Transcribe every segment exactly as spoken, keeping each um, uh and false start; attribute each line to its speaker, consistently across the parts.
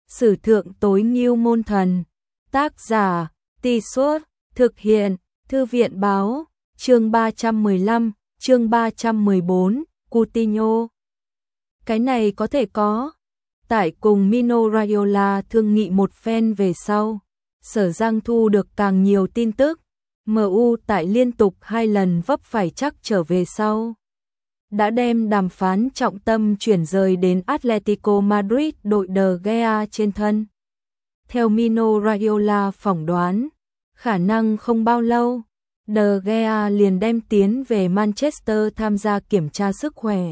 Speaker 1: Sử thượng tối ngưu môn thần. Tác giả, Tì Suốt, thực hiện, Thư viện báo, chương ba trăm mười lăm, chương ba trăm mười bốn, Coutinho. Cái này có thể có. Tại cùng Mino Raiola thương nghị một phen về sau, Sở Giang thu được càng nhiều tin tức. em u tại liên tục hai lần vấp phải chắc trở về sau, đã đem đàm phán trọng tâm chuyển rời đến Atletico Madrid đội De Gea trên thân. Theo Mino Raiola phỏng đoán, khả năng không bao lâu, De Gea liền đem tiến về Manchester tham gia kiểm tra sức khỏe.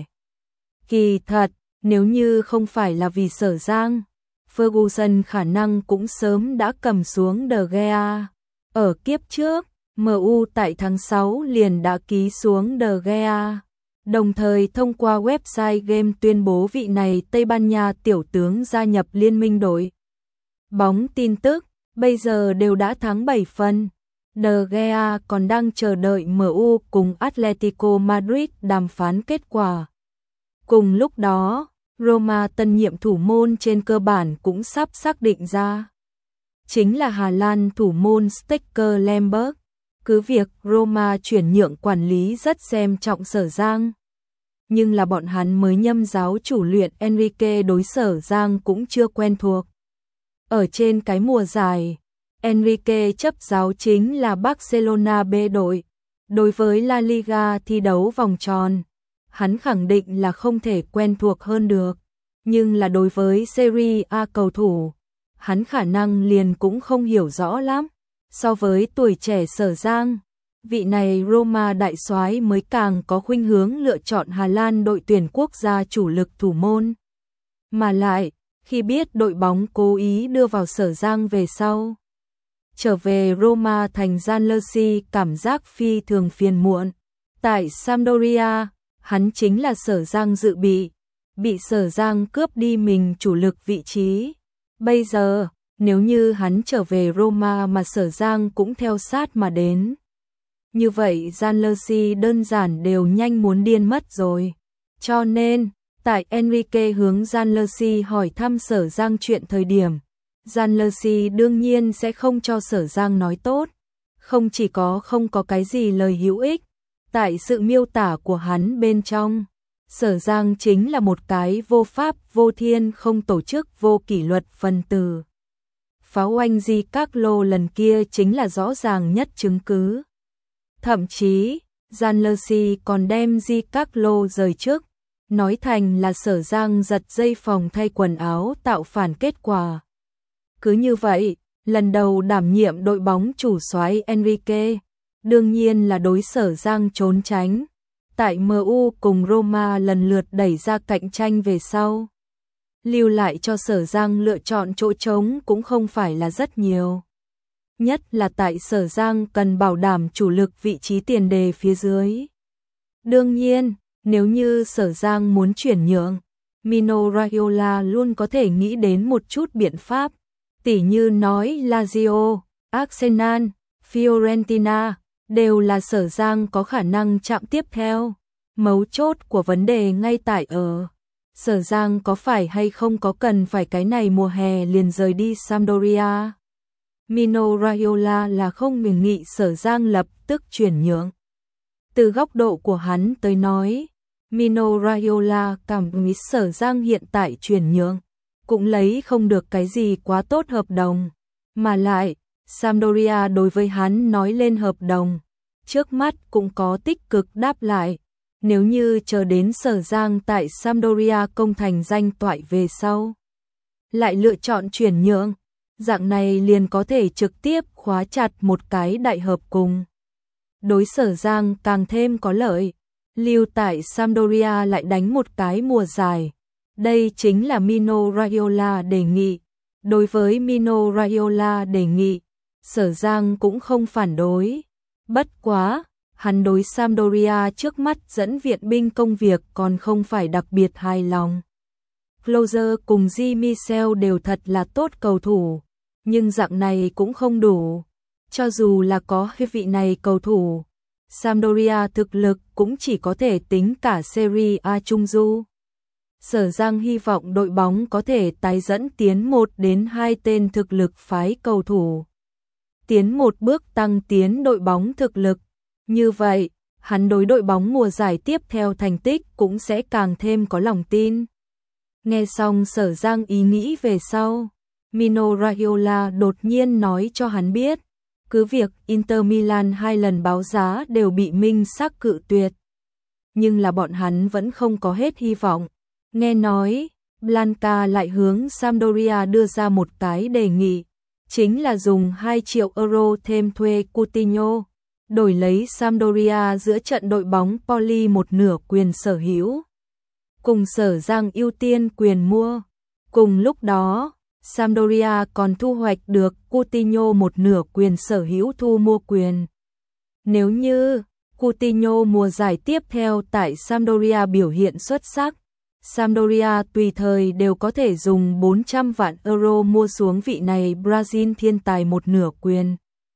Speaker 1: Kỳ thật, nếu như không phải là vì Sở Giang, Ferguson khả năng cũng sớm đã cầm xuống De Gea. Ở kiếp trước, em u tại tháng sáu liền đã ký xuống De Gea, đồng thời thông qua website game tuyên bố vị này Tây Ban Nha tiểu tướng gia nhập liên minh đội bóng. Tin tức bây giờ đều đã tháng bảy phân, De Gea còn đang chờ đợi em u cùng Atletico Madrid đàm phán kết quả. Cùng lúc đó, Roma tân nhiệm thủ môn trên cơ bản cũng sắp xác định ra. Chính là Hà Lan thủ môn Stekelenburg. Cứ việc Roma chuyển nhượng quản lý rất xem trọng Sở Giang, nhưng là bọn hắn mới nhâm giáo chủ luyện Enrique đối Sở Giang cũng chưa quen thuộc. Ở trên cái mùa giải, Enrique chấp giáo chính là Barcelona B đội. Đối với La Liga thi đấu vòng tròn, hắn khẳng định là không thể quen thuộc hơn được. Nhưng là đối với Serie A cầu thủ, hắn khả năng liền cũng không hiểu rõ lắm. So với tuổi trẻ Sở Giang, vị này Roma đại soái mới càng có khuynh hướng lựa chọn Hà Lan đội tuyển quốc gia chủ lực thủ môn. Mà lại, khi biết đội bóng cố ý đưa vào Sở Giang về sau, trở về Roma thành Gianluigi cảm giác phi thường phiền muộn. Tại Sampdoria, hắn chính là Sở Giang dự bị, bị Sở Giang cướp đi mình chủ lực vị trí. Bây giờ, nếu như hắn trở về Roma mà Sở Giang cũng theo sát mà đến, như vậy Gianluigi đơn giản đều nhanh muốn điên mất rồi. Cho nên, tại Enrique hướng Gianluigi hỏi thăm Sở Giang chuyện thời điểm, Gianluigi đương nhiên sẽ không cho Sở Giang nói tốt. Không chỉ có không có cái gì lời hữu ích, tại sự miêu tả của hắn bên trong, Sở Giang chính là một cái vô pháp, vô thiên, không tổ chức, vô kỷ luật phần tử. Pháo oanh Di Carlo lần kia chính là rõ ràng nhất chứng cứ. Thậm chí, Gianluigi còn đem Di Carlo rời chức, nói thành là Sở Giang giật dây phòng thay quần áo tạo phản kết quả. Cứ như vậy, lần đầu đảm nhiệm đội bóng chủ soái Enrique, đương nhiên là đối Sở Giang trốn tránh. Tại em u cùng Roma lần lượt đẩy ra cạnh tranh về sau, lưu lại cho Sở Giang lựa chọn chỗ trống cũng không phải là rất nhiều. Nhất là tại Sở Giang cần bảo đảm chủ lực vị trí tiền đề phía dưới. Đương nhiên, nếu như Sở Giang muốn chuyển nhượng, Mino Raiola luôn có thể nghĩ đến một chút biện pháp, tỉ như nói Lazio, Arsenal, Fiorentina đều là Sở Giang có khả năng chạm tiếp theo. Mấu chốt của vấn đề ngay tại ở Sở Giang có phải hay không có cần phải cái này mùa hè liền rời đi Sampdoria. Mino Raiola là không đề nghị Sở Giang lập tức chuyển nhượng. Từ góc độ của hắn tới nói, Mino Raiola cảm nghĩ Sở Giang hiện tại chuyển nhượng cũng lấy không được cái gì quá tốt hợp đồng. Mà lại, Sampdoria đối với hắn nói lên hợp đồng, trước mắt cũng có tích cực đáp lại. Nếu như chờ đến Sở Giang tại Sampdoria công thành danh toại về sau, lại lựa chọn chuyển nhượng, dạng này liền có thể trực tiếp khóa chặt một cái đại hợp cùng. Đối Sở Giang càng thêm có lợi, lưu tại Sampdoria lại đánh một cái mùa dài. Đây chính là Mino Raiola đề nghị. Đối với Mino Raiola đề nghị, Sở Giang cũng không phản đối. Bất quá, hắn đối Sampdoria trước mắt dẫn viện binh công việc còn không phải đặc biệt hài lòng. Closer cùng Di Michel đều thật là tốt cầu thủ, nhưng dạng này cũng không đủ. Cho dù là có vị này cầu thủ, Sampdoria thực lực cũng chỉ có thể tính cả Serie A trung du. Sở Giang hy vọng đội bóng có thể tái dẫn tiến một đến hai tên thực lực phái cầu thủ. Tiến một bước tăng tiến đội bóng thực lực. Như vậy, hắn đối đội bóng mùa giải tiếp theo thành tích cũng sẽ càng thêm có lòng tin. Nghe xong Sở Giang ý nghĩ về sau, Mino Raiola đột nhiên nói cho hắn biết, cứ việc Inter Milan hai lần báo giá đều bị minh xác cự tuyệt. Nhưng là bọn hắn vẫn không có hết hy vọng. Nghe nói, Blanca lại hướng Sampdoria đưa ra một cái đề nghị, chính là dùng hai triệu euro thêm thuê Coutinho, đổi lấy Sampdoria giữa trận đội bóng Poli một nửa quyền sở hữu. Cùng Sở Giang ưu tiên quyền mua. Cùng lúc đó, Sampdoria còn thu hoạch được Coutinho một nửa quyền sở hữu thu mua quyền. Nếu như Coutinho mùa giải tiếp theo tại Sampdoria biểu hiện xuất sắc, Sampdoria tùy thời đều có thể dùng bốn trăm vạn euro mua xuống vị này Brazil thiên tài một nửa quyền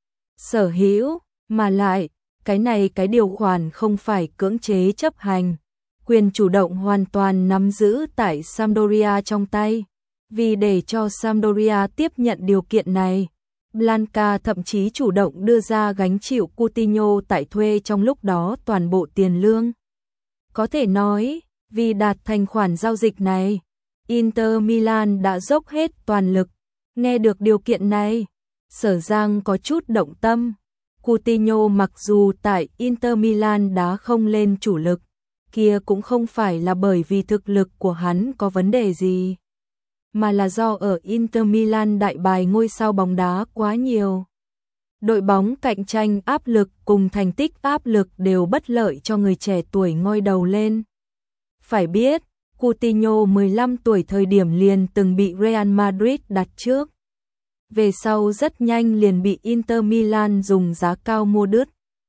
Speaker 1: sở hữu, mà lại, cái này cái điều khoản không phải cưỡng chế chấp hành, quyền chủ động hoàn toàn nắm giữ tại Sampdoria trong tay. Vì để cho Sampdoria tiếp nhận điều kiện này, Blanca thậm chí chủ động đưa ra gánh chịu Coutinho tại thuê trong lúc đó toàn bộ tiền lương. Có thể nói, vì đạt thành khoản giao dịch này, Inter Milan đã dốc hết toàn lực. Nghe được điều kiện này, Sở Giang có chút động tâm. Coutinho mặc dù tại Inter Milan đá không lên chủ lực, kia cũng không phải là bởi vì thực lực của hắn có vấn đề gì, mà là do ở Inter Milan đại bài ngôi sao bóng đá quá nhiều. Đội bóng cạnh tranh áp lực cùng thành tích áp lực đều bất lợi cho người trẻ tuổi ngoi đầu lên. Phải biết, Coutinho mười lăm tuổi thời điểm liền từng bị Real Madrid đặt trước. Về sau rất nhanh liền bị Inter Milan dùng giá cao mua đứt.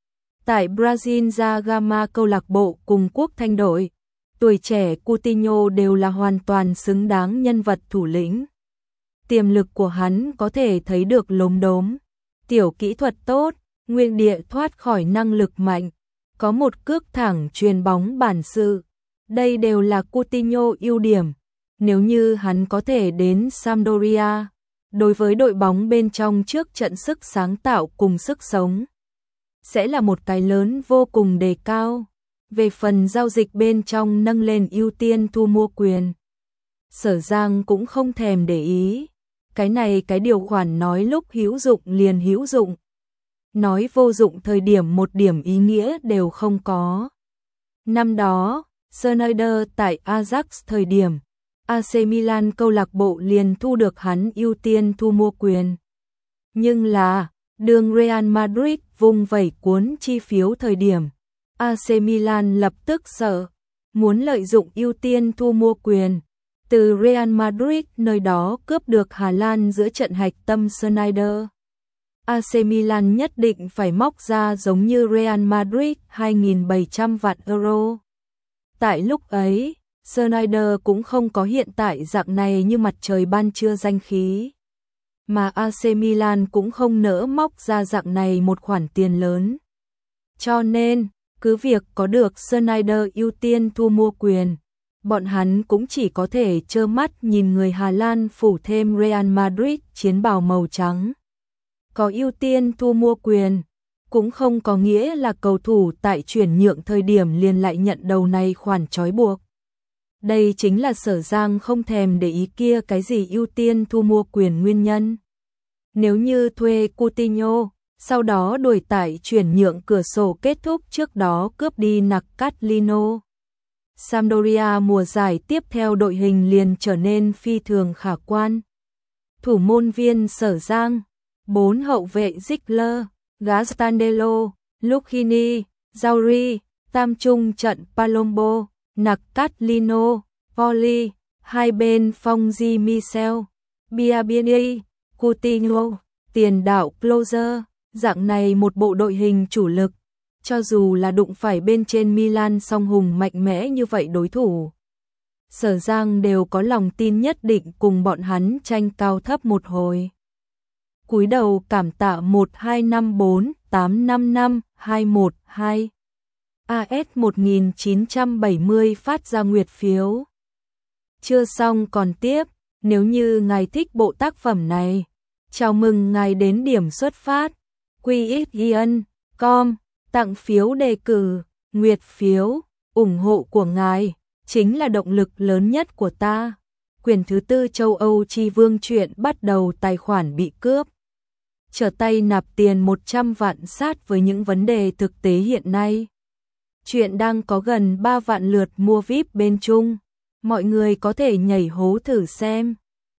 Speaker 1: Tại Brazil da Gama câu lạc bộ cùng quốc thanh đội, tuổi trẻ Coutinho đều là hoàn toàn xứng đáng nhân vật thủ lĩnh. Tiềm lực của hắn có thể thấy được lốm đốm, tiểu kỹ thuật tốt, nguyên địa thoát khỏi năng lực mạnh, có một cước thẳng chuyền bóng bản sự. Đây đều là Coutinho ưu điểm. Nếu như hắn có thể đến Sampdoria, đối với đội bóng bên trong trước trận sức sáng tạo cùng sức sống, sẽ là một cái lớn vô cùng đề cao. Về phần giao dịch bên trong nâng lên ưu tiên thu mua quyền, Sở Giang cũng không thèm để ý. Cái này cái điều khoản nói lúc hữu dụng liền hữu dụng, nói vô dụng thời điểm một điểm ý nghĩa đều không có. Năm đó, Schneider tại Ajax thời điểm, a xê Milan câu lạc bộ liền thu được hắn ưu tiên thu mua quyền. Nhưng là, đường Real Madrid vùng vẩy cuốn chi phiếu thời điểm, a xê Milan lập tức sợ, muốn lợi dụng ưu tiên thu mua quyền, từ Real Madrid nơi đó cướp được Hà Lan giữa trận hạch tâm Schneider. a xê Milan nhất định phải móc ra giống như Real Madrid hai nghìn bảy trăm vạn euro. Tại lúc ấy, Schneider cũng không có hiện tại dạng này như mặt trời ban trưa danh khí. Mà a xê Milan cũng không nỡ móc ra dạng này một khoản tiền lớn. Cho nên, cứ việc có được Schneider ưu tiên thu mua quyền, bọn hắn cũng chỉ có thể trơ mắt nhìn người Hà Lan phủ thêm Real Madrid chiến bào màu trắng. Có ưu tiên thu mua quyền, cũng không có nghĩa là cầu thủ tại chuyển nhượng thời điểm liền lại nhận đầu này khoản trói buộc. Đây chính là Sở Giang không thèm để ý kia cái gì ưu tiên thu mua quyền nguyên nhân. Nếu như thuê Coutinho, sau đó đuổi tại chuyển nhượng cửa sổ kết thúc trước đó cướp đi Nakatino, Sampdoria mùa giải tiếp theo đội hình liền trở nên phi thường khả quan. Thủ môn viên Sở Giang, bốn hậu vệ Ziegler, Gastandello, Lucchini, Zauri, tam trung trận Palombo, Nakatino, Poli, hai bên phong Di Michel, Biabiani, Coutinho, tiền đạo Closer, dạng này một bộ đội hình chủ lực, cho dù là đụng phải bên trên Milan song hùng mạnh mẽ như vậy đối thủ, Sở Giang đều có lòng tin nhất định cùng bọn hắn tranh cao thấp một hồi. Cúi đầu cảm tạ một hai năm bốn tám năm năm hai một hai a ét một nghìn chín trăm bảy mươi phát ra nguyệt phiếu. Chưa xong còn tiếp, nếu như ngài thích bộ tác phẩm này, chào mừng ngài đến điểm xuất phát quy ích giê chấm com, tặng phiếu đề cử, nguyệt phiếu, ủng hộ của ngài chính là động lực lớn nhất của ta. Quyển thứ tư châu Âu Chi Vương truyện bắt đầu, tài khoản bị cướp. Trở tay nạp tiền một trăm vạn sát với những vấn đề thực tế hiện nay. Chuyện đang có gần ba vạn lượt mua vi ai pi bên Trung. Mọi người có thể nhảy hố thử xem.